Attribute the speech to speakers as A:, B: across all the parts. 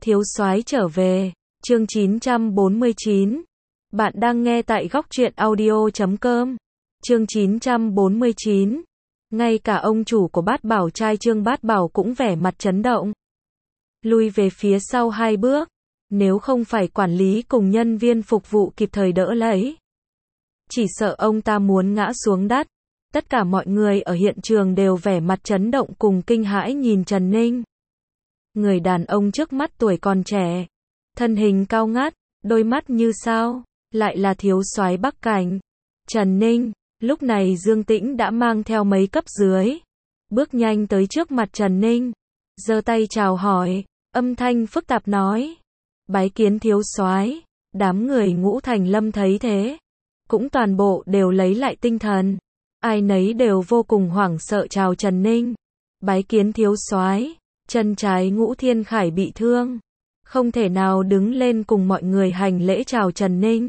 A: Thiếu soái trở về, chương 949. Bạn đang nghe tại góc truyện audio.com. Chương 949. Ngay cả ông chủ của Bát Bảo trai Trương Bát Bảo cũng vẻ mặt chấn động. Lui về phía sau 2 bước, nếu không phải quản lý cùng nhân viên phục vụ kịp thời đỡ lấy, chỉ sợ ông ta muốn ngã xuống đất. Tất cả mọi người ở hiện trường đều vẻ mặt chấn động cùng kinh hãi nhìn Trần Ninh. Người đàn ông trước mắt tuổi còn trẻ, thân hình cao ngát, đôi mắt như sao, lại là thiếu soái Bắc Cảnh. Trần Ninh, lúc này Dương Tĩnh đã mang theo mấy cấp dưới, bước nhanh tới trước mặt Trần Ninh, giơ tay chào hỏi, âm thanh phức tạp nói: "Bái kiến thiếu soái." Đám người Ngũ Thành Lâm thấy thế, cũng toàn bộ đều lấy lại tinh thần, ai nấy đều vô cùng hoảng sợ chào Trần Ninh. "Bái kiến thiếu soái." Chân trái Ngũ Thiên Khải bị thương, không thể nào đứng lên cùng mọi người hành lễ chào Trần Ninh.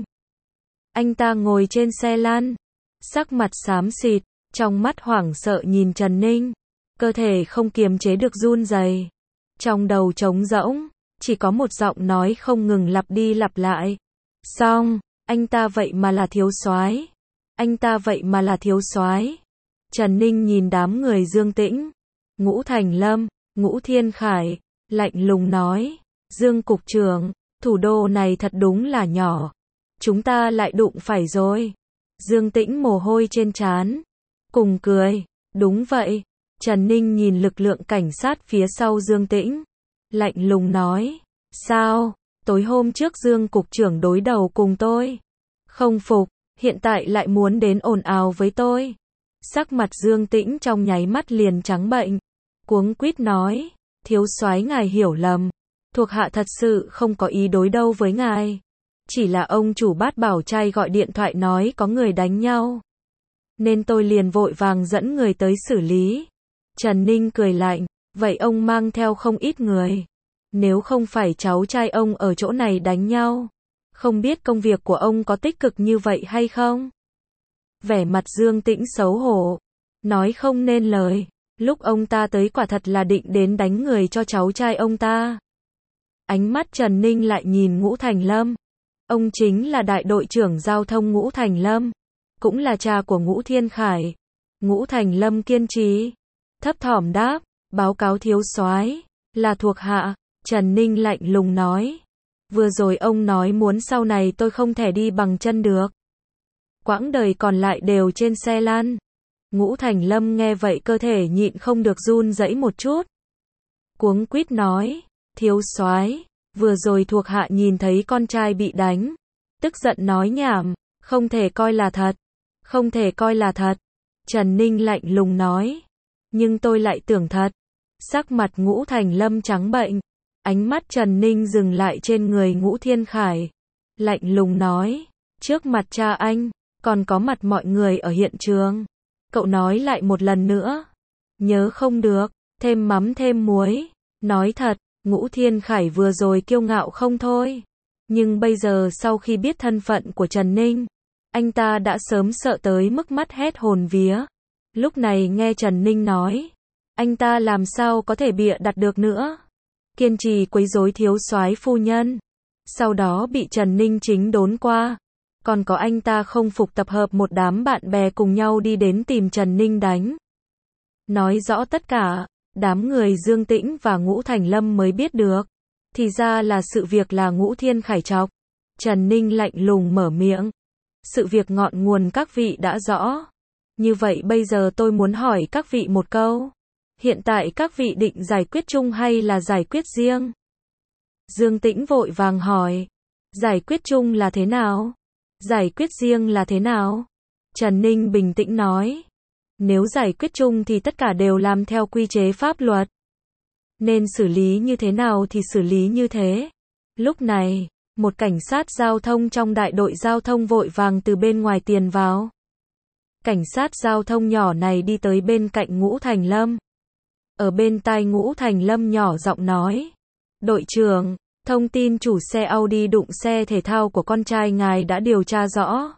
A: Anh ta ngồi trên xe lăn, sắc mặt xám xịt, trong mắt hoảng sợ nhìn Trần Ninh, cơ thể không kiềm chế được run rẩy, trong đầu trống rỗng, chỉ có một giọng nói không ngừng lặp đi lặp lại: "Xong, anh ta vậy mà là thiếu soái, anh ta vậy mà là thiếu soái." Trần Ninh nhìn đám người Dương Tĩnh, Ngũ Thành Lâm, Ngũ Thiên Khải, lạnh lùng nói: "Dương cục trưởng, thủ đô này thật đúng là nhỏ, chúng ta lại đụng phải rồi." Dương Tĩnh mồ hôi trên trán, cùng cười: "Đúng vậy." Trần Ninh nhìn lực lượng cảnh sát phía sau Dương Tĩnh, lạnh lùng nói: "Sao, tối hôm trước Dương cục trưởng đối đầu cùng tôi, không phục, hiện tại lại muốn đến ồn ào với tôi." Sắc mặt Dương Tĩnh trong nháy mắt liền trắng bệch, cuống quýt nói: "Thiếu soái ngài hiểu lầm, thuộc hạ thật sự không có ý đối đầu với ngài, chỉ là ông chủ Bát Bảo trai gọi điện thoại nói có người đánh nhau, nên tôi liền vội vàng dẫn người tới xử lý." Trần Ninh cười lạnh: "Vậy ông mang theo không ít người, nếu không phải cháu trai ông ở chỗ này đánh nhau, không biết công việc của ông có tích cực như vậy hay không?" Vẻ mặt Dương Tĩnh xấu hổ, nói không nên lời. Lúc ông ta tới quả thật là định đến đánh người cho cháu trai ông ta. Ánh mắt Trần Ninh lại nhìn Ngũ Thành Lâm. Ông chính là đại đội trưởng giao thông Ngũ Thành Lâm, cũng là cha của Ngũ Thiên Khải. Ngũ Thành Lâm kiên trì, thấp thỏm đáp: "Báo cáo thiếu soái, là thuộc hạ." Trần Ninh lạnh lùng nói: "Vừa rồi ông nói muốn sau này tôi không thể đi bằng chân được, quãng đời còn lại đều trên xe lăn." Ngũ Thành Lâm nghe vậy cơ thể nhịn không được run rẩy một chút, cuống quýt nói: "Thiếu soái, vừa rồi thuộc hạ nhìn thấy con trai bị đánh." Tức giận nói nhảm: "Không thể coi là thật, không thể coi là thật." Trần Ninh lạnh lùng nói: "Nhưng tôi lại tưởng thật." Sắc mặt Ngũ Thành Lâm trắng bệch, ánh mắt Trần Ninh dừng lại trên người Ngũ Thiên Khải, lạnh lùng nói: "Trước mặt cha anh, còn có mặt mọi người ở hiện trường, cậu nói lại một lần nữa, nhớ không được, thêm mắm thêm muối." Nói thật, Ngũ Thiên Khải vừa rồi kiêu ngạo không thôi, nhưng bây giờ sau khi biết thân phận của Trần Ninh, anh ta đã sớm sợ tới mức mắt hét hồn vía. Lúc này nghe Trần Ninh nói, anh ta làm sao có thể bịa đặt được nữa. Kiên trì quấy rối thiếu soái phu nhân, sau đó bị Trần Ninh chính đốn qua. Còn có anh ta không phục tập hợp một đám bạn bè cùng nhau đi đến tìm Trần Ninh đánh. Nói rõ tất cả, đám người Dương Tĩnh và Ngũ Thành Lâm mới biết được, thì ra là sự việc là Ngũ Thiên Khải chọc. Trần Ninh lạnh lùng mở miệng: "Sự việc ngọn nguồn các vị đã rõ. Như vậy bây giờ tôi muốn hỏi các vị một câu. Hiện tại các vị định giải quyết chung hay là giải quyết riêng?" Dương Tĩnh vội vàng hỏi: "Giải quyết chung là thế nào? Giải quyết riêng là thế nào?" Trần Ninh bình tĩnh nói: "Nếu giải quyết chung thì tất cả đều làm theo quy chế pháp luật, nên xử lý như thế nào thì xử lý như thế." Lúc này, một cảnh sát giao thông trong đại đội giao thông vội vàng từ bên ngoài tiền vào. Cảnh sát giao thông nhỏ này đi tới bên cạnh Ngũ Thành Lâm. Ở bên tai Ngũ Thành Lâm nhỏ giọng nói: "Đội trưởng, thông tin chủ xe Audi đụng xe thể thao của con trai ngài đã điều tra rõ.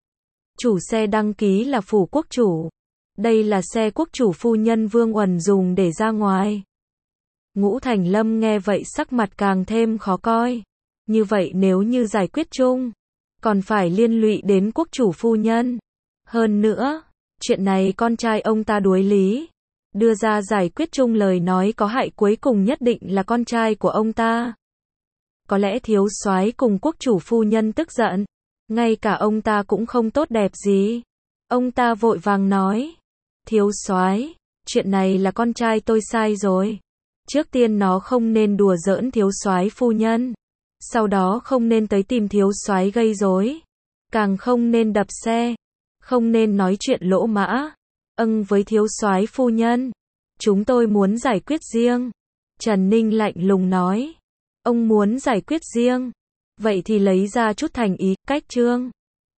A: Chủ xe đăng ký là phủ quốc chủ. Đây là xe quốc chủ phu nhân Vương Uẩn dùng để ra ngoài. Ngũ Thành Lâm nghe vậy sắc mặt càng thêm khó coi. Như vậy nếu như giải quyết chung, còn phải liên lụy đến quốc chủ phu nhân. Hơn nữa, chuyện này con trai ông ta đuối lý. Đưa ra giải quyết chung lời nói có hại cuối cùng nhất định là con trai của ông ta. Có lẽ thiếu soái cùng quốc chủ phu nhân tức giận. Ngay cả ông ta cũng không tốt đẹp gì. Ông ta vội vàng nói. Thiếu soái, chuyện này là con trai tôi sai rồi. Trước tiên nó không nên đùa giỡn thiếu soái phu nhân. Sau đó không nên tới tìm thiếu soái gây rối. Càng không nên đập xe. Không nên nói chuyện lỗ mã. Với thiếu soái phu nhân. Chúng tôi muốn giải quyết riêng. Trần Ninh lạnh lùng nói. Ông muốn giải quyết riêng. Vậy thì lấy ra chút thành ý, cách trương.